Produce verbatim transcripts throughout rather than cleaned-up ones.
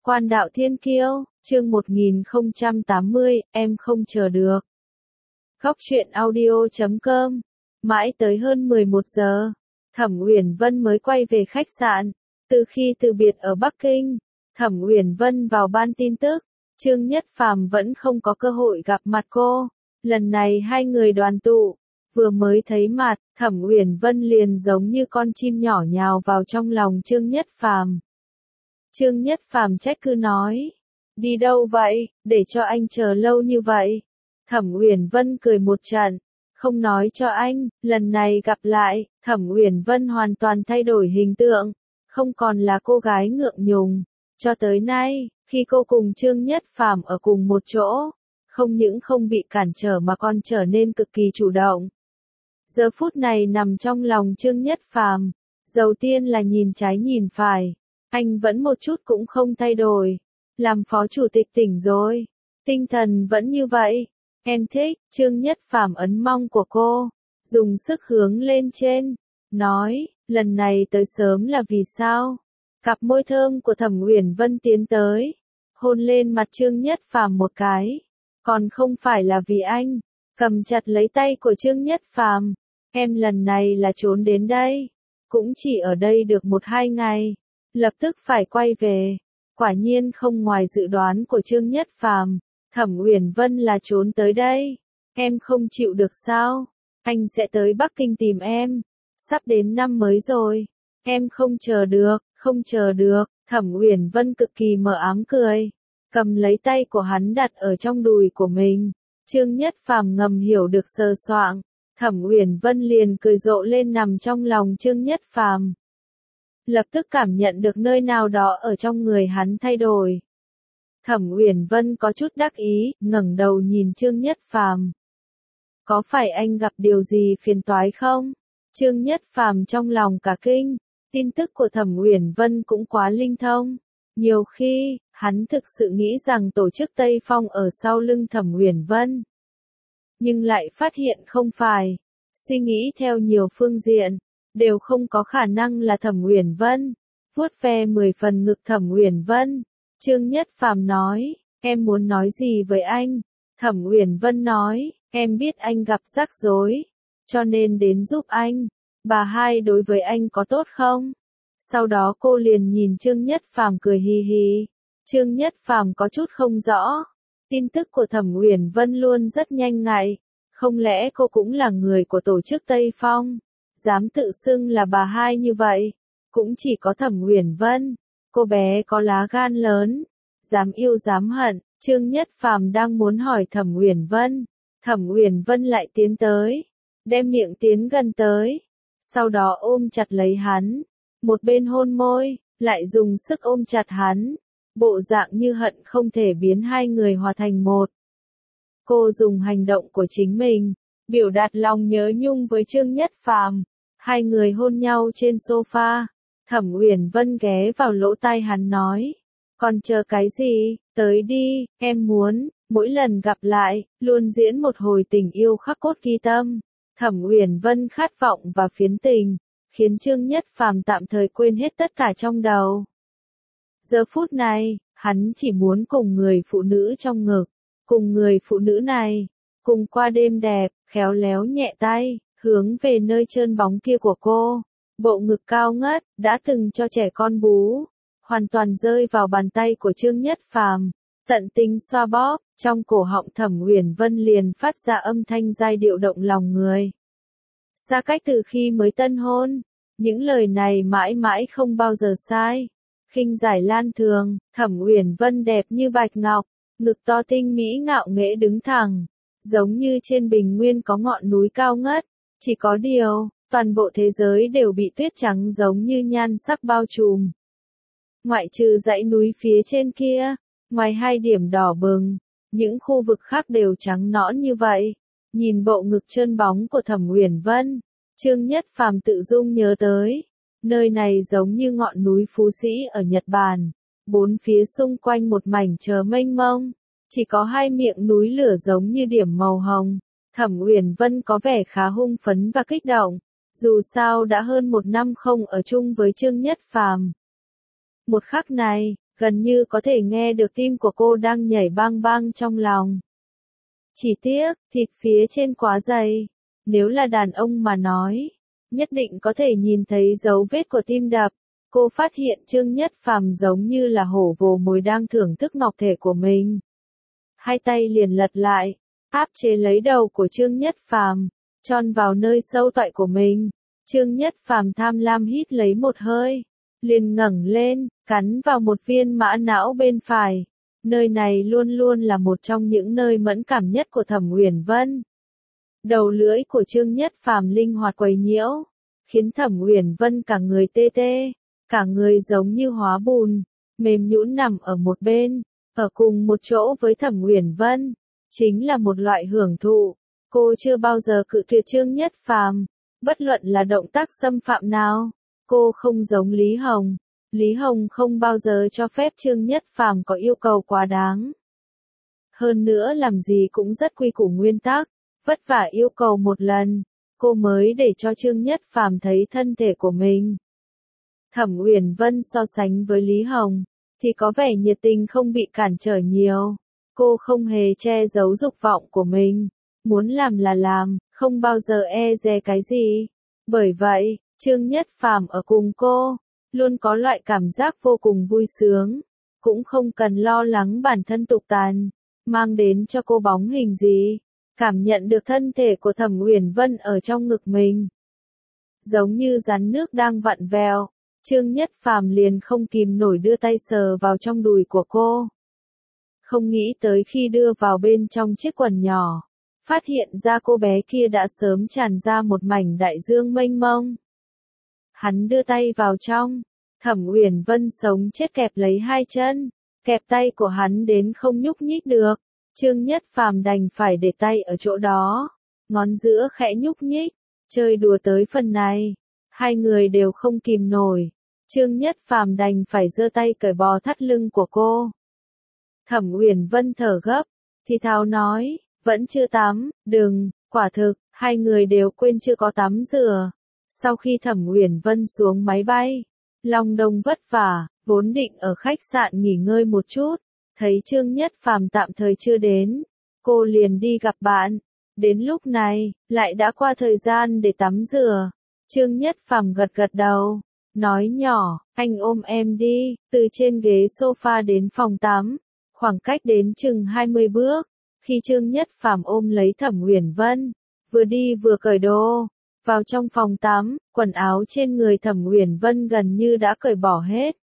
Quan đạo thiên kiêu, chương một nghìn không trăm tám mươi, em không chờ được. Góc truyện audio chấm com. Mãi tới hơn mười một giờ, Thẩm Uyển Vân mới quay về khách sạn. Từ khi từ biệt ở Bắc Kinh, Thẩm Uyển Vân vào ban tin tức, Trương Nhất Phàm vẫn không có cơ hội gặp mặt cô. Lần này hai người đoàn tụ, vừa mới thấy mặt, Thẩm Uyển Vân liền giống như con chim nhỏ nhào vào trong lòng Trương Nhất Phàm. Trương Nhất Phàm trách cứ nói, đi đâu vậy, để cho anh chờ lâu như vậy. Thẩm Uyển Vân cười một trận, không nói cho anh, lần này gặp lại, Thẩm Uyển Vân hoàn toàn thay đổi hình tượng, không còn là cô gái ngượng ngùng. Cho tới nay, khi cô cùng Trương Nhất Phàm ở cùng một chỗ, không những không bị cản trở mà còn trở nên cực kỳ chủ động. Giờ phút này nằm trong lòng Trương Nhất Phàm, đầu tiên là nhìn trái nhìn phải, anh vẫn một chút cũng không thay đổi. Làm phó chủ tịch tỉnh rồi, tinh thần vẫn như vậy. Em thích. Trương Nhất Phàm ấn mong của cô, dùng sức hướng lên trên, nói, lần này tới sớm là vì sao? Cặp môi thơm của Thẩm Uyển Vân tiến tới, hôn lên mặt Trương Nhất Phàm một cái, còn không phải là vì anh. Cầm chặt lấy tay của Trương Nhất Phàm, em lần này là trốn đến đây, cũng chỉ ở đây được một hai ngày, lập tức phải quay về. Quả nhiên không ngoài dự đoán của Trương Nhất Phàm, Thẩm Uyển Vân là trốn tới đây. Em không chịu được sao? Anh sẽ tới Bắc Kinh tìm em. Sắp đến năm mới rồi, em không chờ được, không chờ được. Thẩm Uyển Vân cực kỳ mờ ám cười, cầm lấy tay của hắn đặt ở trong đùi của mình. Trương Nhất Phàm ngầm hiểu được sờ soạng, Thẩm Uyển Vân liền cười rộ lên nằm trong lòng Trương Nhất Phàm. Lập tức cảm nhận được nơi nào đó ở trong người hắn thay đổi. Thẩm Uyển Vân có chút đắc ý, ngẩng đầu nhìn Trương Nhất Phàm. Có phải anh gặp điều gì phiền toái không? Trương Nhất Phàm trong lòng cả kinh, tin tức của Thẩm Uyển Vân cũng quá linh thông. Nhiều khi, hắn thực sự nghĩ rằng tổ chức Tây Phong ở sau lưng Thẩm Uyển Vân. Nhưng lại phát hiện không phải. Suy nghĩ theo nhiều phương diện, đều không có khả năng là Thẩm Uyển Vân. Vuốt ve mười phần ngực Thẩm Uyển Vân, Trương Nhất Phàm nói, em muốn nói gì với anh? Thẩm Uyển Vân nói, em biết anh gặp rắc rối, cho nên đến giúp anh. Bà hai đối với anh có tốt không? Sau đó cô liền nhìn Trương Nhất Phàm cười hi hi. Trương Nhất Phàm có chút không rõ. Tin tức của Thẩm Uyển Vân luôn rất nhanh nhạy. Không lẽ cô cũng là người của tổ chức Tây Phong? Dám tự xưng là bà hai như vậy, cũng chỉ có Thẩm Uyển Vân. Cô bé có lá gan lớn, dám yêu dám hận. Trương Nhất Phàm đang muốn hỏi Thẩm Uyển Vân, Thẩm Uyển Vân lại tiến tới, đem miệng tiến gần tới, sau đó ôm chặt lấy hắn, một bên hôn môi, lại dùng sức ôm chặt hắn, bộ dạng như hận không thể biến hai người hòa thành một. Cô dùng hành động của chính mình, biểu đạt lòng nhớ nhung với Trương Nhất Phàm. Hai người hôn nhau trên sofa, Thẩm Uyển Vân ghé vào lỗ tai hắn nói, còn chờ cái gì, tới đi, em muốn, mỗi lần gặp lại, luôn diễn một hồi tình yêu khắc cốt ghi tâm. Thẩm Uyển Vân khát vọng và phiến tình, khiến Trương Nhất Phàm tạm thời quên hết tất cả trong đầu. Giờ phút này, hắn chỉ muốn cùng người phụ nữ trong ngực, cùng người phụ nữ này, cùng qua đêm đẹp, khéo léo nhẹ tay, hướng về nơi trơn bóng kia của cô. Bộ ngực cao ngất, đã từng cho trẻ con bú, hoàn toàn rơi vào bàn tay của Trương Nhất Phàm, tận tình xoa bóp, trong cổ họng Thẩm Uyển Vân liền phát ra âm thanh giai điệu động lòng người. Xa cách từ khi mới tân hôn, những lời này mãi mãi không bao giờ sai. Khinh giải lan thường, Thẩm Uyển Vân đẹp như bạch ngọc, ngực to tinh mỹ ngạo nghễ đứng thẳng, giống như trên bình nguyên có ngọn núi cao ngất. Chỉ có điều, toàn bộ thế giới đều bị tuyết trắng giống như nhan sắc bao trùm. Ngoại trừ dãy núi phía trên kia, ngoài hai điểm đỏ bừng, những khu vực khác đều trắng nõn như vậy. Nhìn bộ ngực trơn bóng của Thẩm Uyển Vân, Trương Nhất Phàm tự dung nhớ tới, nơi này giống như ngọn núi Phú Sĩ ở Nhật Bản, bốn phía xung quanh một mảnh trời mênh mông, chỉ có hai miệng núi lửa giống như điểm màu hồng. Thẩm Uyển Vân có vẻ khá hung phấn và kích động, dù sao đã hơn một năm không ở chung với Trương Nhất Phàm. Một khắc này, gần như có thể nghe được tim của cô đang nhảy bang bang trong lòng. Chỉ tiếc, thịt phía trên quá dày. Nếu là đàn ông mà nói, nhất định có thể nhìn thấy dấu vết của tim đập. Cô phát hiện Trương Nhất Phàm giống như là hổ vồ mồi đang thưởng thức ngọc thể của mình. Hai tay liền lật lại, áp chế lấy đầu của Trương Nhất Phàm, tròn vào nơi sâu toại của mình. Trương Nhất Phàm tham lam hít lấy một hơi, liền ngẩng lên, cắn vào một viên mã não bên phải. Nơi này luôn luôn là một trong những nơi mẫn cảm nhất của Thẩm Uyển Vân. Đầu lưỡi của Trương Nhất Phàm linh hoạt quấy nhiễu, khiến Thẩm Uyển Vân cả người tê tê, cả người giống như hóa bùn, mềm nhũn nằm ở một bên, ở cùng một chỗ với Thẩm Uyển Vân, chính là một loại hưởng thụ. Cô chưa bao giờ cự tuyệt Trương Nhất Phàm, bất luận là động tác xâm phạm nào. Cô không giống Lý Hồng, Lý Hồng không bao giờ cho phép Trương Nhất Phàm có yêu cầu quá đáng. Hơn nữa làm gì cũng rất quy củ nguyên tắc, vất vả yêu cầu một lần, cô mới để cho Trương Nhất Phàm thấy thân thể của mình. Thẩm Uyển Vân so sánh với Lý Hồng, thì có vẻ nhiệt tình không bị cản trở nhiều. Cô không hề che giấu dục vọng của mình, muốn làm là làm, không bao giờ e dè cái gì. Bởi vậy, Trương Nhất Phàm ở cùng cô, luôn có loại cảm giác vô cùng vui sướng, cũng không cần lo lắng bản thân tục tàn, mang đến cho cô bóng hình gì. Cảm nhận được thân thể của Thẩm Uyển Vân ở trong ngực mình, giống như rắn nước đang vặn vẹo, Trương Nhất Phàm liền không kìm nổi đưa tay sờ vào trong đùi của cô. Không nghĩ tới khi đưa vào bên trong chiếc quần nhỏ, phát hiện ra cô bé kia đã sớm tràn ra một mảnh đại dương mênh mông. Hắn đưa tay vào trong, Thẩm Uyển Vân sống chết kẹp lấy hai chân, kẹp tay của hắn đến không nhúc nhích được. Trương Nhất Phàm đành phải để tay ở chỗ đó, ngón giữa khẽ nhúc nhích, chơi đùa tới phần này, hai người đều không kìm nổi. Trương Nhất Phàm đành phải giơ tay cởi bò thắt lưng của cô. Thẩm Uyển Vân thở gấp, thì thào nói, vẫn chưa tắm, đừng, quả thực, hai người đều quên chưa có tắm rửa. Sau khi Thẩm Uyển Vân xuống máy bay, Long Đông vất vả, vốn định ở khách sạn nghỉ ngơi một chút, thấy Trương Nhất Phàm tạm thời chưa đến, cô liền đi gặp bạn. Đến lúc này, lại đã qua thời gian để tắm rửa. Trương Nhất Phàm gật gật đầu, nói nhỏ, anh ôm em đi. Từ trên ghế sofa đến phòng tắm, khoảng cách đến chừng hai mươi bước. Khi Trương Nhất Phàm ôm lấy Thẩm Uyển Vân, vừa đi vừa cởi đồ, vào trong phòng tắm, quần áo trên người Thẩm Uyển Vân gần như đã cởi bỏ hết.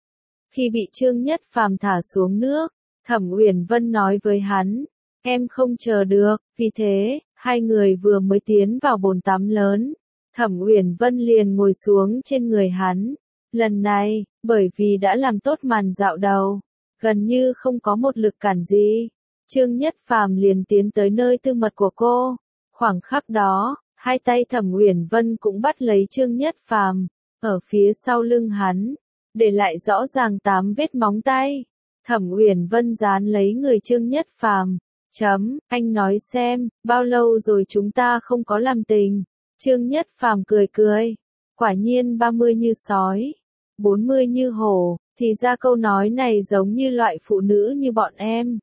Khi bị Trương Nhất Phàm thả xuống nước, Thẩm Uyển Vân nói với hắn, em không chờ được, vì thế, hai người vừa mới tiến vào bồn tắm lớn, Thẩm Uyển Vân liền ngồi xuống trên người hắn. Lần này, bởi vì đã làm tốt màn dạo đầu, gần như không có một lực cản gì, Trương Nhất Phàm liền tiến tới nơi tư mật của cô. Khoảng khắc đó, hai tay Thẩm Uyển Vân cũng bắt lấy Trương Nhất Phàm, ở phía sau lưng hắn, để lại rõ ràng tám vết móng tay. Thẩm Uyển Vân dán lấy người Trương Nhất Phàm, chấm, anh nói xem, bao lâu rồi chúng ta không có làm tình. Trương Nhất Phàm cười cười, quả nhiên ba mươi như sói, bốn mươi như hổ, thì ra câu nói này giống như loại phụ nữ như bọn em.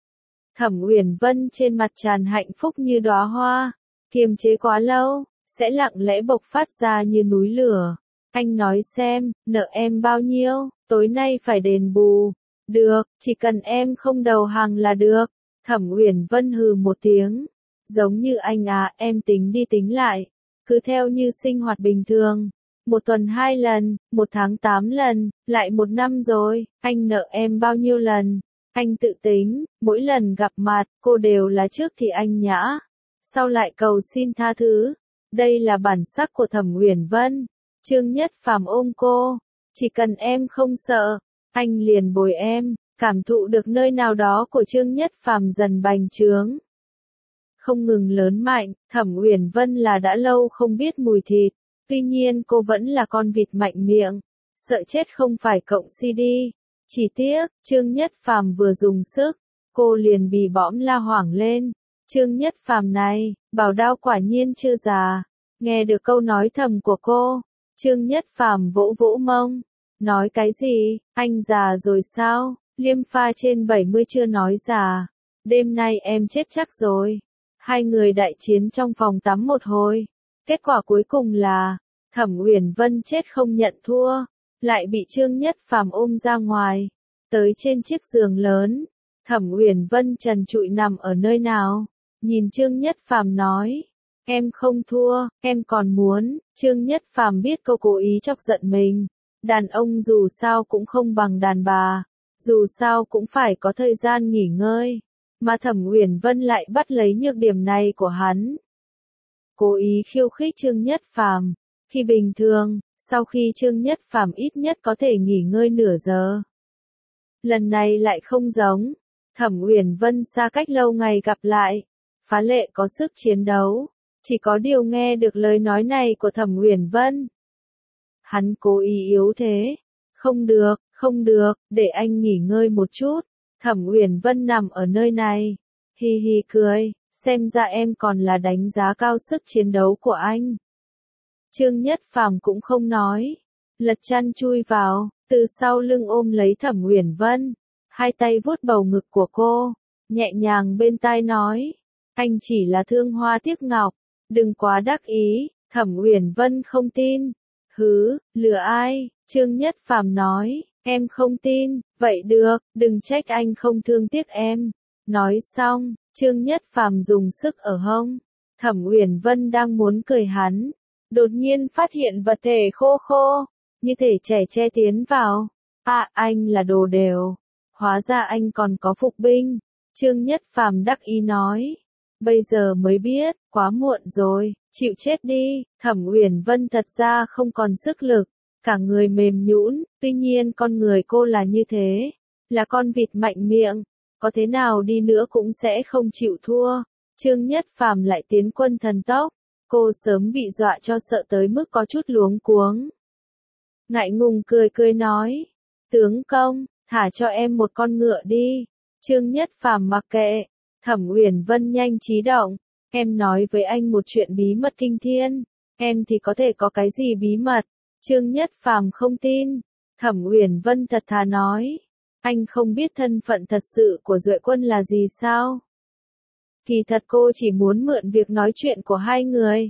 Thẩm Uyển Vân trên mặt tràn hạnh phúc như đóa hoa, kiềm chế quá lâu, sẽ lặng lẽ bộc phát ra như núi lửa. Anh nói xem, nợ em bao nhiêu, tối nay phải đền bù. Được, chỉ cần em không đầu hàng là được. Thẩm Uyển Vân hừ một tiếng, giống như anh à, em tính đi tính lại, cứ theo như sinh hoạt bình thường, một tuần hai lần, một tháng tám lần, lại một năm rồi, anh nợ em bao nhiêu lần, anh tự tính, mỗi lần gặp mặt, cô đều là trước thì anh nhã, sau lại cầu xin tha thứ. Đây là bản sắc của Thẩm Uyển Vân. Trương Nhất Phàm ôm cô, chỉ cần em không sợ, anh liền bồi em. Cảm thụ được nơi nào đó của Trương Nhất Phàm dần bành trướng, không ngừng lớn mạnh. Thẩm Uyển Vân là đã lâu không biết mùi thịt, tuy nhiên cô vẫn là con vịt mạnh miệng, sợ chết không phải cộng xê đê. Chỉ tiếc, Trương Nhất Phàm vừa dùng sức, cô liền bì bõm la hoảng lên. Trương Nhất Phàm này, bảo đao quả nhiên chưa già. Nghe được câu nói thầm của cô, Trương Nhất Phàm vỗ vỗ mông, Nói cái gì, anh già rồi sao? Liêm pha trên bảy mươi chưa nói già. Đêm nay em chết chắc rồi. Hai người đại chiến trong phòng tắm một hồi. Kết quả cuối cùng là, Thẩm Uyển Vân chết không nhận thua, lại bị Trương Nhất Phàm ôm ra ngoài, tới trên chiếc giường lớn. Thẩm Uyển Vân trần trụi nằm ở nơi nào, nhìn Trương Nhất Phàm nói, em không thua, em còn muốn. Trương Nhất Phàm biết cô cố ý chọc giận mình, đàn ông dù sao cũng không bằng đàn bà, dù sao cũng phải có thời gian nghỉ ngơi, mà Thẩm Uyển Vân lại bắt lấy nhược điểm này của hắn. Cố ý khiêu khích Trương Nhất Phàm. Khi bình thường, sau khi Trương Nhất Phàm ít nhất có thể nghỉ ngơi nửa giờ. Lần này lại không giống. Thẩm Uyển Vân xa cách lâu ngày gặp lại, phá lệ có sức chiến đấu, chỉ có điều nghe được lời nói này của Thẩm Uyển Vân. Hắn cố ý yếu thế. Không được, không được, để anh nghỉ ngơi một chút. Thẩm Uyển Vân nằm ở nơi này, hi hi cười, xem ra em còn là đánh giá cao sức chiến đấu của anh. Trương Nhất Phàm cũng không nói, lật chăn chui vào, từ sau lưng ôm lấy Thẩm Uyển Vân, hai tay vuốt bầu ngực của cô, nhẹ nhàng bên tai nói, anh chỉ là thương hoa tiếc ngọc, đừng quá đắc ý. Thẩm Uyển Vân không tin. Hứ, lừa ai? Trương Nhất Phàm nói, em không tin, vậy được, đừng trách anh không thương tiếc em. Nói xong, Trương Nhất Phàm dùng sức ở hông. Thẩm Uyển Vân đang muốn cười hắn, đột nhiên phát hiện vật thể khô khô, như thể trẻ che tiến vào. À, anh là đồ đều. Hóa ra anh còn có phục binh. Trương Nhất Phàm đắc ý nói. Bây giờ mới biết, quá muộn rồi, chịu chết đi. Thẩm Uyển Vân thật ra không còn sức lực, cả người mềm nhũn, tuy nhiên con người cô là như thế, là con vịt mạnh miệng, có thế nào đi nữa cũng sẽ không chịu thua. Trương Nhất Phàm lại tiến quân thần tốc, cô sớm bị dọa cho sợ tới mức có chút luống cuống. Ngại ngùng cười cười nói, tướng công, thả cho em một con ngựa đi. Trương Nhất Phàm mặc kệ. Thẩm Uyển Vân nhanh trí động, em nói với anh một chuyện bí mật kinh thiên, em thì có thể có cái gì bí mật? Trương Nhất Phàm không tin. Thẩm Uyển Vân thật thà nói, anh không biết thân phận thật sự của Duệ Quân là gì sao? Kỳ thật cô chỉ muốn mượn việc nói chuyện của hai người,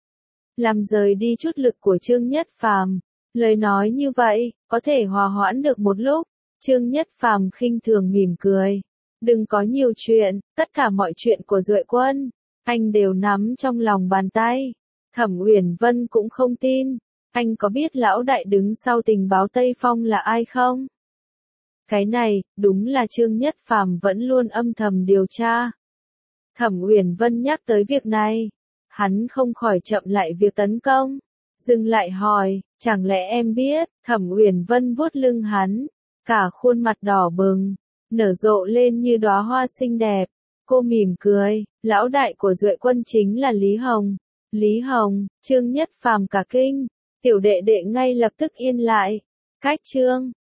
làm rời đi chút lực của Trương Nhất Phàm. Lời nói như vậy, có thể hòa hoãn được một lúc. Trương Nhất Phàm khinh thường mỉm cười. Đừng có nhiều chuyện, tất cả mọi chuyện của Duệ Quân, anh đều nắm trong lòng bàn tay. Thẩm Uyển Vân cũng không tin. Anh có biết lão đại đứng sau tình báo Tây Phong là ai không? Cái này, đúng là Trương Nhất Phàm vẫn luôn âm thầm điều tra. Thẩm Uyển Vân nhắc tới việc này, hắn không khỏi chậm lại việc tấn công, dừng lại hỏi, chẳng lẽ em biết? Thẩm Uyển Vân vuốt lưng hắn, cả khuôn mặt đỏ bừng, nở rộ lên như đóa hoa xinh đẹp. Cô mỉm cười, lão đại của Duệ Quân chính là Lý Hồng. Lý Hồng. Trương Nhất Phàm cả kinh, tiểu đệ đệ ngay lập tức yên lại. Cách Trương